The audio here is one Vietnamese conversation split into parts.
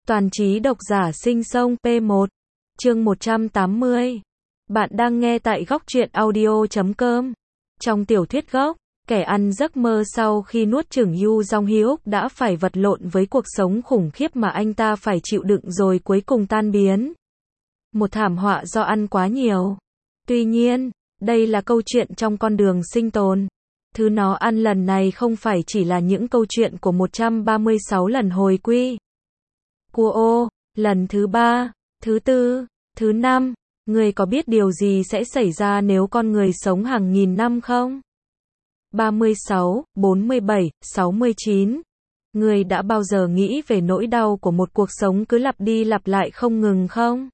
Toàn trí độc giả sinh sông P1, chương 180. Bạn đang nghe tại góc truyện audio.com. Trong tiểu thuyết gốc, kẻ ăn giấc mơ sau khi nuốt chửng Yu Jong-hyuk đã phải vật lộn với cuộc sống khủng khiếp mà anh ta phải chịu đựng rồi cuối cùng tan biến. Một thảm họa do ăn quá nhiều. Tuy nhiên, đây là câu chuyện trong con đường sinh tồn. Thứ nó ăn lần này không phải chỉ là những câu chuyện của 136 lần hồi quy. Cua ô, lần thứ 3, thứ 4, thứ 5, người có biết điều gì sẽ xảy ra nếu con người sống hàng nghìn năm không? 36, 47, 69. Người đã bao giờ nghĩ về nỗi đau của một cuộc sống cứ lặp đi lặp lại không ngừng không?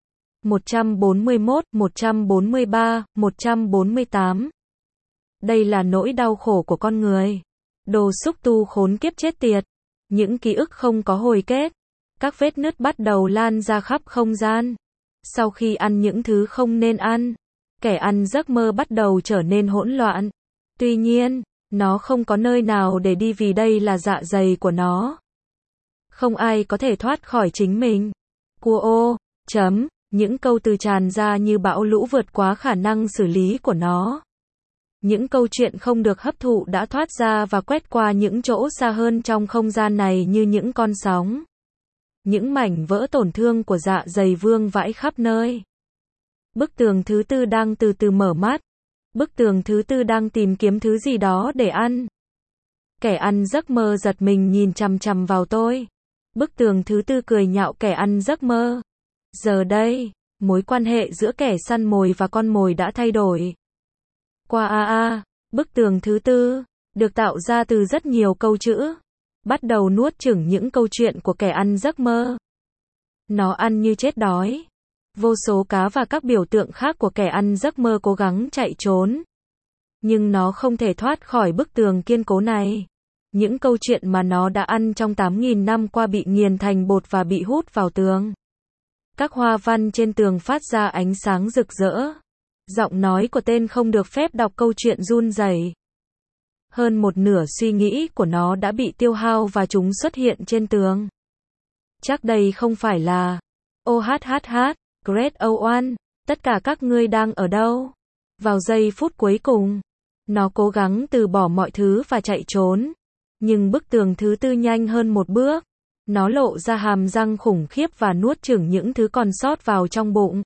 141, 143, 148. Đây là nỗi đau khổ của con người. Đồ xúc tu khốn kiếp chết tiệt. Những ký ức không có hồi kết. Các vết nứt bắt đầu lan ra khắp không gian. Sau khi ăn những thứ không nên ăn, kẻ ăn giấc mơ bắt đầu trở nên hỗn loạn. Tuy nhiên, nó không có nơi nào để đi vì đây là dạ dày của nó. Không ai có thể thoát khỏi chính mình. Cua ô, chấm, những câu từ tràn ra như bão lũ vượt quá khả năng xử lý của nó. Những câu chuyện không được hấp thụ đã thoát ra và quét qua những chỗ xa hơn trong không gian này như những con sóng. Những mảnh vỡ tổn thương của dạ dày vương vãi khắp nơi. Bức tường thứ 4 đang từ từ mở mắt. Bức tường thứ 4 đang tìm kiếm thứ gì đó để ăn. Kẻ ăn giấc mơ giật mình nhìn chằm chằm vào tôi. Bức tường thứ 4 cười nhạo kẻ ăn giấc mơ. Giờ đây, mối quan hệ giữa kẻ săn mồi và con mồi đã thay đổi. Qua bức tường thứ 4 được tạo ra từ rất nhiều câu chữ. Bắt đầu nuốt chửng những câu chuyện của kẻ ăn giấc mơ. Nó ăn như chết đói. Vô số cá và các biểu tượng khác của kẻ ăn giấc mơ cố gắng chạy trốn. Nhưng nó không thể thoát khỏi bức tường kiên cố này. Những câu chuyện mà nó đã ăn trong 8.000 năm qua bị nghiền thành bột và bị hút vào tường. Các hoa văn trên tường phát ra ánh sáng rực rỡ. Giọng nói của tên không được phép đọc câu chuyện run rẩy. Hơn một nửa suy nghĩ của nó đã bị tiêu hao và chúng xuất hiện trên tường. Chắc đây không phải là OHHH, Great O1, tất cả các ngươi đang ở đâu? Vào giây phút cuối cùng, nó cố gắng từ bỏ mọi thứ và chạy trốn. Nhưng bức tường thứ 4 nhanh hơn một bước. Nó lộ ra hàm răng khủng khiếp và nuốt chửng những thứ còn sót vào trong bụng.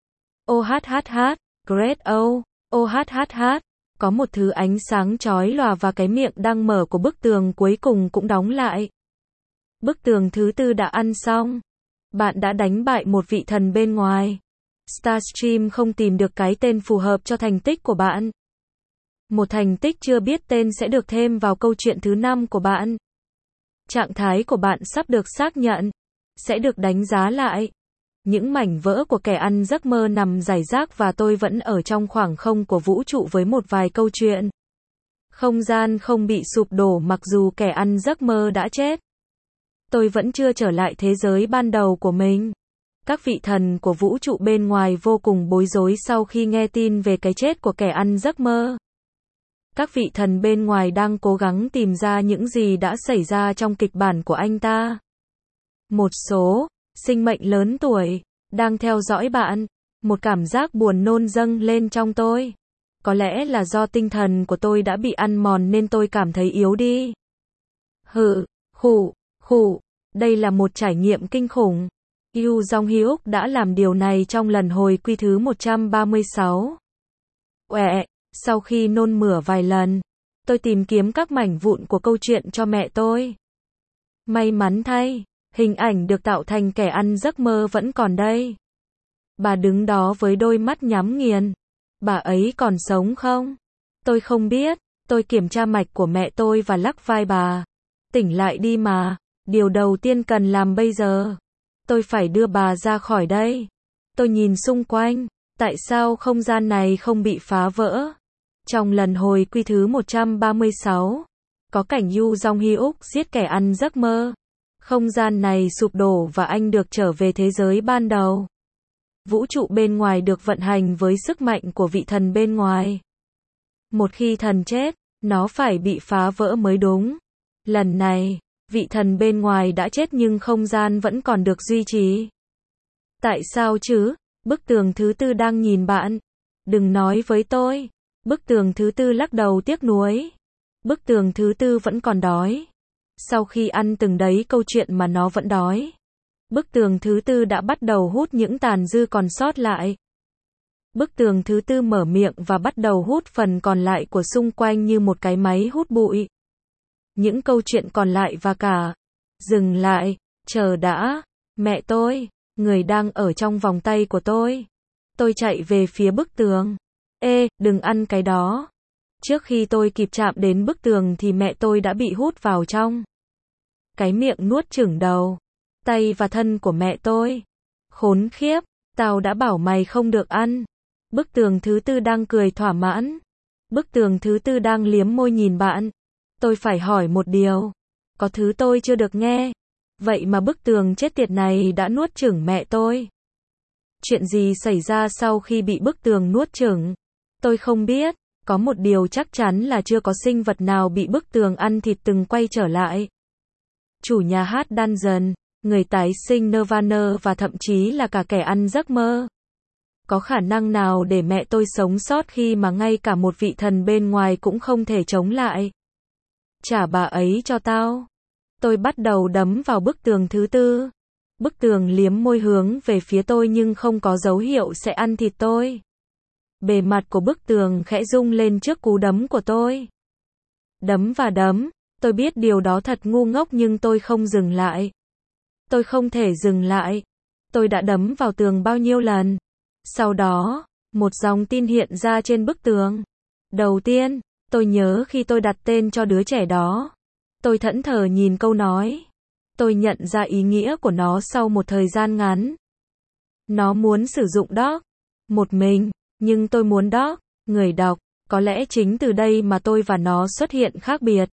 OHHH, Great O, OHHH. Có một thứ ánh sáng chói lòa và cái miệng đang mở của bức tường cuối cùng cũng đóng lại. Bức tường thứ 4 đã ăn xong. Bạn đã đánh bại một vị thần bên ngoài. Starstream không tìm được cái tên phù hợp cho thành tích của bạn. Một thành tích chưa biết tên sẽ được thêm vào câu chuyện thứ 5 của bạn. Trạng thái của bạn sắp được xác nhận. Sẽ được đánh giá lại. Những mảnh vỡ của kẻ ăn giấc mơ nằm rải rác và tôi vẫn ở trong khoảng không của vũ trụ với một vài câu chuyện. Không gian không bị sụp đổ mặc dù kẻ ăn giấc mơ đã chết. Tôi vẫn chưa trở lại thế giới ban đầu của mình. Các vị thần của vũ trụ bên ngoài vô cùng bối rối sau khi nghe tin về cái chết của kẻ ăn giấc mơ. Các vị thần bên ngoài đang cố gắng tìm ra những gì đã xảy ra trong kịch bản của anh ta. Một số sinh mệnh lớn tuổi đang theo dõi bạn. Một cảm giác buồn nôn dâng lên trong tôi. Có lẽ là do tinh thần của tôi đã bị ăn mòn nên tôi cảm thấy yếu đi. Khủ. Đây là một trải nghiệm kinh khủng. Yu Jong-hyuk đã làm điều này trong lần hồi quy thứ 136. Sau khi nôn mửa vài lần, tôi tìm kiếm các mảnh vụn của câu chuyện cho mẹ tôi. May mắn thay, hình ảnh được tạo thành kẻ ăn giấc mơ vẫn còn đây. Bà đứng đó với đôi mắt nhắm nghiền. Bà ấy còn sống không? Tôi không biết. Tôi kiểm tra mạch của mẹ tôi và lắc vai bà. Tỉnh lại đi mà. Điều đầu tiên cần làm bây giờ. Tôi phải đưa bà ra khỏi đây. Tôi nhìn xung quanh. Tại sao không gian này không bị phá vỡ? Trong lần hồi quy thứ 136, có cảnh Yu Jong-hyuk giết kẻ ăn giấc mơ. Không gian này sụp đổ và anh được trở về thế giới ban đầu. Vũ trụ bên ngoài được vận hành với sức mạnh của vị thần bên ngoài. Một khi thần chết, nó phải bị phá vỡ mới đúng. Lần này, Vị thần bên ngoài đã chết nhưng không gian vẫn còn được duy trì. Tại sao chứ? Bức tường thứ tư đang nhìn bạn. Đừng nói với tôi. Bức tường thứ tư lắc đầu tiếc nuối. Bức tường thứ tư vẫn còn đói. Sau khi ăn từng đấy câu chuyện mà nó vẫn đói. Bức tường thứ tư đã bắt đầu hút những tàn dư còn sót lại. Bức tường thứ tư mở miệng và bắt đầu hút phần còn lại của xung quanh như một cái máy hút bụi. Những câu chuyện còn lại và cả. Dừng lại, chờ đã. Mẹ tôi, người đang ở trong vòng tay của tôi. Tôi chạy về phía bức tường. Ê, đừng ăn cái đó. Trước khi tôi kịp chạm đến bức tường thì mẹ tôi đã bị hút vào trong. Cái miệng nuốt chửng đầu, tay và thân của mẹ tôi. Khốn khiếp, tao đã bảo mày không được ăn. Bức tường thứ tư đang cười thỏa mãn. Bức tường thứ tư đang liếm môi nhìn bạn. Tôi phải hỏi một điều. Có thứ tôi chưa được nghe. Vậy mà bức tường chết tiệt này đã nuốt chửng mẹ tôi. Chuyện gì xảy ra sau khi bị bức tường nuốt chửng? Tôi không biết. Có một điều chắc chắn là chưa có sinh vật nào bị bức tường ăn thịt từng quay trở lại. Chủ nhà hát Dungeon, người tái sinh Nirvana và thậm chí là cả kẻ ăn giấc mơ. Có khả năng nào để mẹ tôi sống sót khi mà ngay cả một vị thần bên ngoài cũng không thể chống lại? Trả bà ấy cho tao. Tôi bắt đầu đấm vào bức tường thứ tư. Bức tường liếm môi hướng về phía tôi nhưng không có dấu hiệu sẽ ăn thịt tôi. Bề mặt của bức tường khẽ rung lên trước cú đấm của tôi. Đấm và đấm, tôi biết điều đó thật ngu ngốc nhưng tôi không dừng lại. Tôi không thể dừng lại. Tôi đã đấm vào tường bao nhiêu lần. Sau đó, một dòng tin hiện ra trên bức tường. Đầu tiên, tôi nhớ khi tôi đặt tên cho đứa trẻ đó. Tôi thẫn thờ nhìn câu nói. Tôi nhận ra ý nghĩa của nó sau một thời gian ngắn. Nó muốn sử dụng dog. Một mình, nhưng tôi muốn dog. Người đọc, có lẽ chính từ đây mà tôi và nó xuất hiện khác biệt.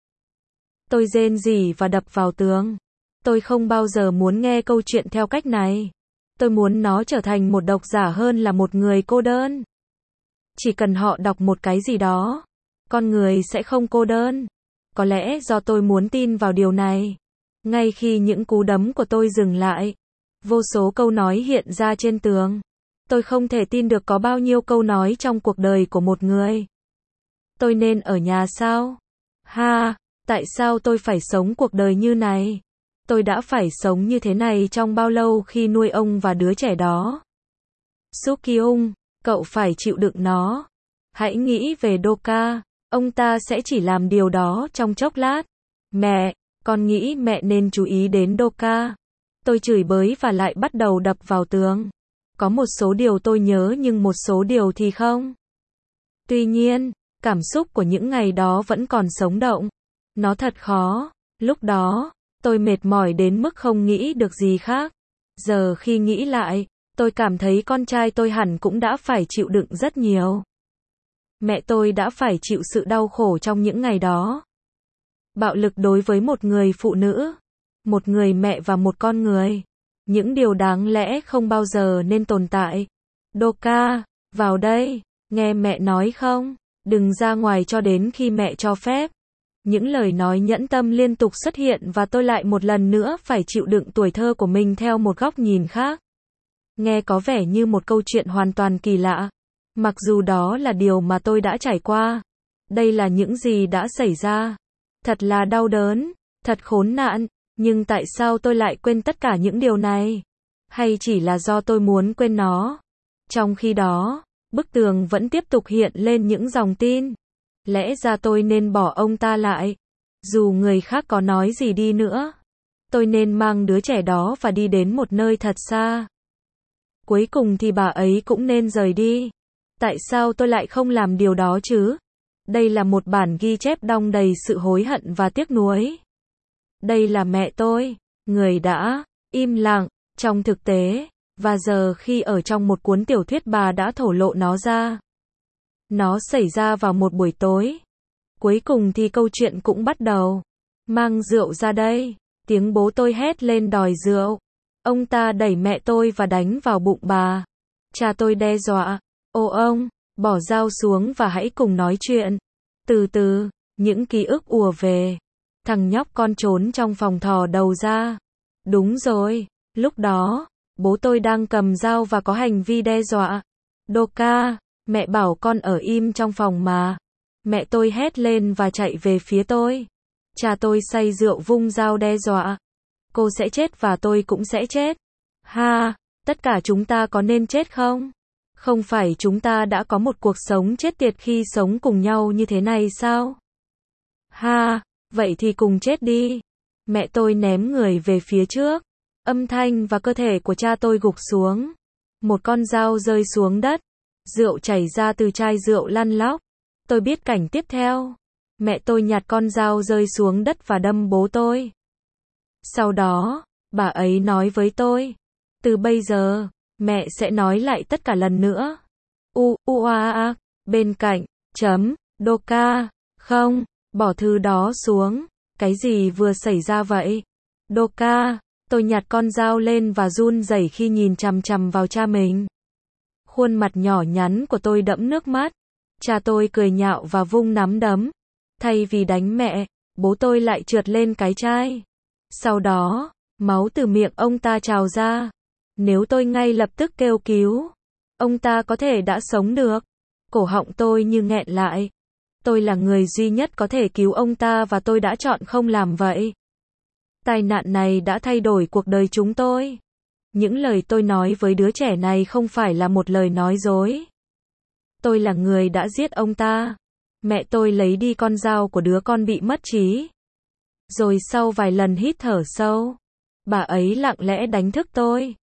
Tôi rên rỉ và đập vào tường. Tôi không bao giờ muốn nghe câu chuyện theo cách này. Tôi muốn nó trở thành một độc giả hơn là một người cô đơn. Chỉ cần họ đọc một cái gì đó, con người sẽ không cô đơn. Có lẽ do tôi muốn tin vào điều này. Ngay khi những cú đấm của tôi dừng lại, vô số câu nói hiện ra trên tường. Tôi không thể tin được có bao nhiêu câu nói trong cuộc đời của một người. Tôi nên ở nhà sao? Ha, tại sao tôi phải sống cuộc đời như này? Tôi đã phải sống như thế này trong bao lâu khi nuôi ông và đứa trẻ đó? Sukyung, cậu phải chịu đựng nó. Hãy nghĩ về Doka, ông ta sẽ chỉ làm điều đó trong chốc lát. Mẹ, con nghĩ mẹ nên chú ý đến Doka. Tôi chửi bới và lại bắt đầu đập vào tường. Có một số điều tôi nhớ nhưng một số điều thì không. Tuy nhiên, cảm xúc của những ngày đó vẫn còn sống động. Nó thật khó. Lúc đó, tôi mệt mỏi đến mức không nghĩ được gì khác. Giờ khi nghĩ lại, tôi cảm thấy con trai tôi hẳn cũng đã phải chịu đựng rất nhiều. Mẹ tôi đã phải chịu sự đau khổ trong những ngày đó. Bạo lực đối với một người phụ nữ, một người mẹ và một con người. Những điều đáng lẽ không bao giờ nên tồn tại. Doka, vào đây, nghe mẹ nói không? Đừng ra ngoài cho đến khi mẹ cho phép. Những lời nói nhẫn tâm liên tục xuất hiện và tôi lại một lần nữa phải chịu đựng tuổi thơ của mình theo một góc nhìn khác. Nghe có vẻ như một câu chuyện hoàn toàn kỳ lạ. Mặc dù đó là điều mà tôi đã trải qua. Đây là những gì đã xảy ra. Thật là đau đớn, thật khốn nạn, nhưng tại sao tôi lại quên tất cả những điều này? Hay chỉ là do tôi muốn quên nó? Trong khi đó, bức tường vẫn tiếp tục hiện lên những dòng tin. Lẽ ra tôi nên bỏ ông ta lại. Dù người khác có nói gì đi nữa. Tôi nên mang đứa trẻ đó và đi đến một nơi thật xa. Cuối cùng thì bà ấy cũng nên rời đi. Tại sao tôi lại không làm điều đó chứ? Đây là một bản ghi chép đong đầy sự hối hận và tiếc nuối. Đây là mẹ tôi, người đã im lặng trong thực tế, và giờ khi ở trong một cuốn tiểu thuyết bà đã thổ lộ nó ra. Nó xảy ra vào một buổi tối. Cuối cùng thì câu chuyện cũng bắt đầu. Mang rượu ra đây. Tiếng bố tôi hét lên đòi rượu. Ông ta đẩy mẹ tôi và đánh vào bụng bà. Cha tôi đe dọa. Ô ông, bỏ dao xuống và hãy cùng nói chuyện. Từ từ, những ký ức ùa về. Thằng nhóc con trốn trong phòng thò đầu ra. Đúng rồi, lúc đó, bố tôi đang cầm dao và có hành vi đe dọa. Doka, mẹ bảo con ở im trong phòng mà. Mẹ tôi hét lên và chạy về phía tôi. Cha tôi say rượu vung dao đe dọa. Cô sẽ chết và tôi cũng sẽ chết. Ha, tất cả chúng ta có nên chết không? Không phải chúng ta đã có một cuộc sống chết tiệt khi sống cùng nhau như thế này sao? Ha, vậy thì cùng chết đi. Mẹ tôi ném người về phía trước. Âm thanh và cơ thể của cha tôi gục xuống. Một con dao rơi xuống đất. Rượu chảy ra từ chai rượu lăn lóc. Tôi biết cảnh tiếp theo. Mẹ tôi nhặt con dao rơi xuống đất và đâm bố tôi. Sau đó, bà ấy nói với tôi. Từ bây giờ, mẹ sẽ nói lại tất cả lần nữa. Bên cạnh, Doka, không, bỏ thứ đó xuống. Cái gì vừa xảy ra vậy? Doka, tôi nhặt con dao lên và run rẩy khi nhìn chằm chằm vào cha mình. Khuôn mặt nhỏ nhắn của tôi đẫm nước mắt. Cha tôi cười nhạo và vung nắm đấm. Thay vì đánh mẹ, bố tôi lại trượt lên cái chai. Sau đó, máu từ miệng ông ta trào ra. Nếu tôi ngay lập tức kêu cứu, ông ta có thể đã sống được. Cổ họng tôi như nghẹn lại. Tôi là người duy nhất có thể cứu ông ta và tôi đã chọn không làm vậy. Tai nạn này đã thay đổi cuộc đời chúng tôi. Những lời tôi nói với đứa trẻ này không phải là một lời nói dối. Tôi là người đã giết ông ta. Mẹ tôi lấy đi con dao của đứa con bị mất trí. Rồi sau vài lần hít thở sâu, bà ấy lặng lẽ đánh thức tôi.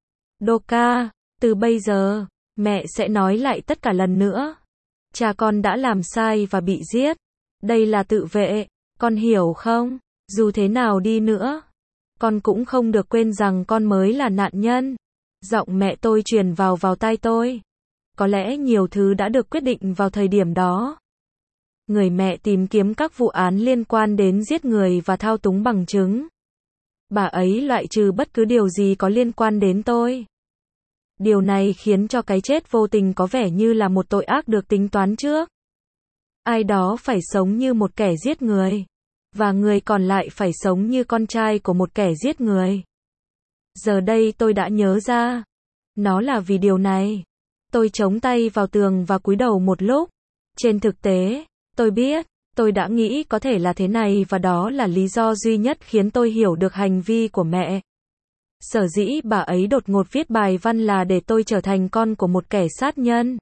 Doka, từ bây giờ, mẹ sẽ nói lại tất cả lần nữa. Cha con đã làm sai và bị giết. Đây là tự vệ, con hiểu không? Dù thế nào đi nữa, con cũng không được quên rằng con mới là nạn nhân. Giọng mẹ tôi truyền vào tai tôi. Có lẽ nhiều thứ đã được quyết định vào thời điểm đó. Người mẹ tìm kiếm các vụ án liên quan đến giết người và thao túng bằng chứng. Bà ấy loại trừ bất cứ điều gì có liên quan đến tôi. Điều này khiến cho cái chết vô tình có vẻ như là một tội ác được tính toán trước. Ai đó phải sống như một kẻ giết người, và người còn lại phải sống như con trai của một kẻ giết người. Giờ đây tôi đã nhớ ra. Nó là vì điều này. Tôi chống tay vào tường và cúi đầu một lúc. Trên thực tế, tôi biết, tôi đã nghĩ có thể là thế này và đó là lý do duy nhất khiến tôi hiểu được hành vi của mẹ. Sở dĩ bà ấy đột ngột viết bài văn là để tôi trở thành con của một kẻ sát nhân.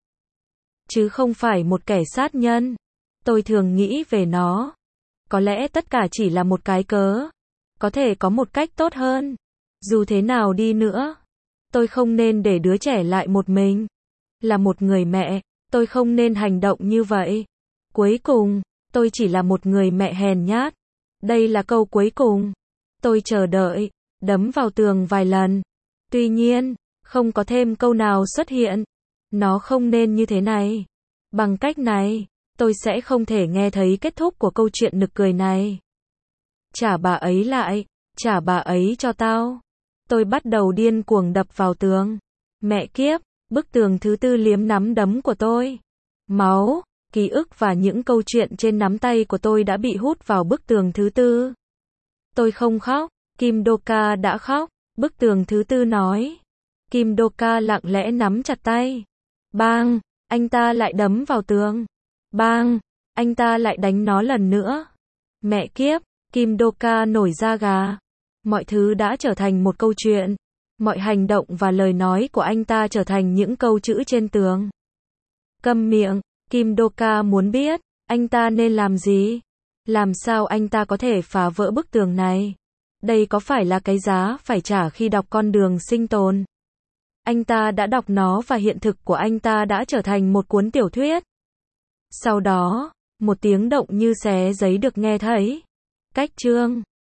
Chứ không phải một kẻ sát nhân. Tôi thường nghĩ về nó. Có lẽ tất cả chỉ là một cái cớ. Có thể có một cách tốt hơn. Dù thế nào đi nữa, tôi không nên để đứa trẻ lại một mình. Là một người mẹ, tôi không nên hành động như vậy. Cuối cùng, tôi chỉ là một người mẹ hèn nhát. Đây là câu cuối cùng. Tôi chờ đợi, đấm vào tường vài lần. Tuy nhiên, không có thêm câu nào xuất hiện. Nó không nên như thế này. Bằng cách này, tôi sẽ không thể nghe thấy kết thúc của câu chuyện nực cười này. Trả bà ấy lại, trả bà ấy cho tao. Tôi bắt đầu điên cuồng đập vào tường. Mẹ kiếp, bức tường thứ tư liếm nắm đấm của tôi. Máu, ký ức và những câu chuyện trên nắm tay của tôi đã bị hút vào bức tường thứ tư. Tôi không khóc, Kim Doka đã khóc, bức tường thứ tư nói. Kim Doka lặng lẽ nắm chặt tay. Bang, anh ta lại đấm vào tường. Bang, anh ta lại đánh nó lần nữa. Mẹ kiếp, Kim Doka nổi da gà. Mọi thứ đã trở thành một câu chuyện. Mọi hành động và lời nói của anh ta trở thành những câu chữ trên tường. Câm miệng, Kim Doka muốn biết, anh ta nên làm gì? Làm sao anh ta có thể phá vỡ bức tường này? Đây có phải là cái giá phải trả khi đọc Con đường sinh tồn? Anh ta đã đọc nó và hiện thực của anh ta đã trở thành một cuốn tiểu thuyết. Sau đó, một tiếng động như xé giấy được nghe thấy. Cách chương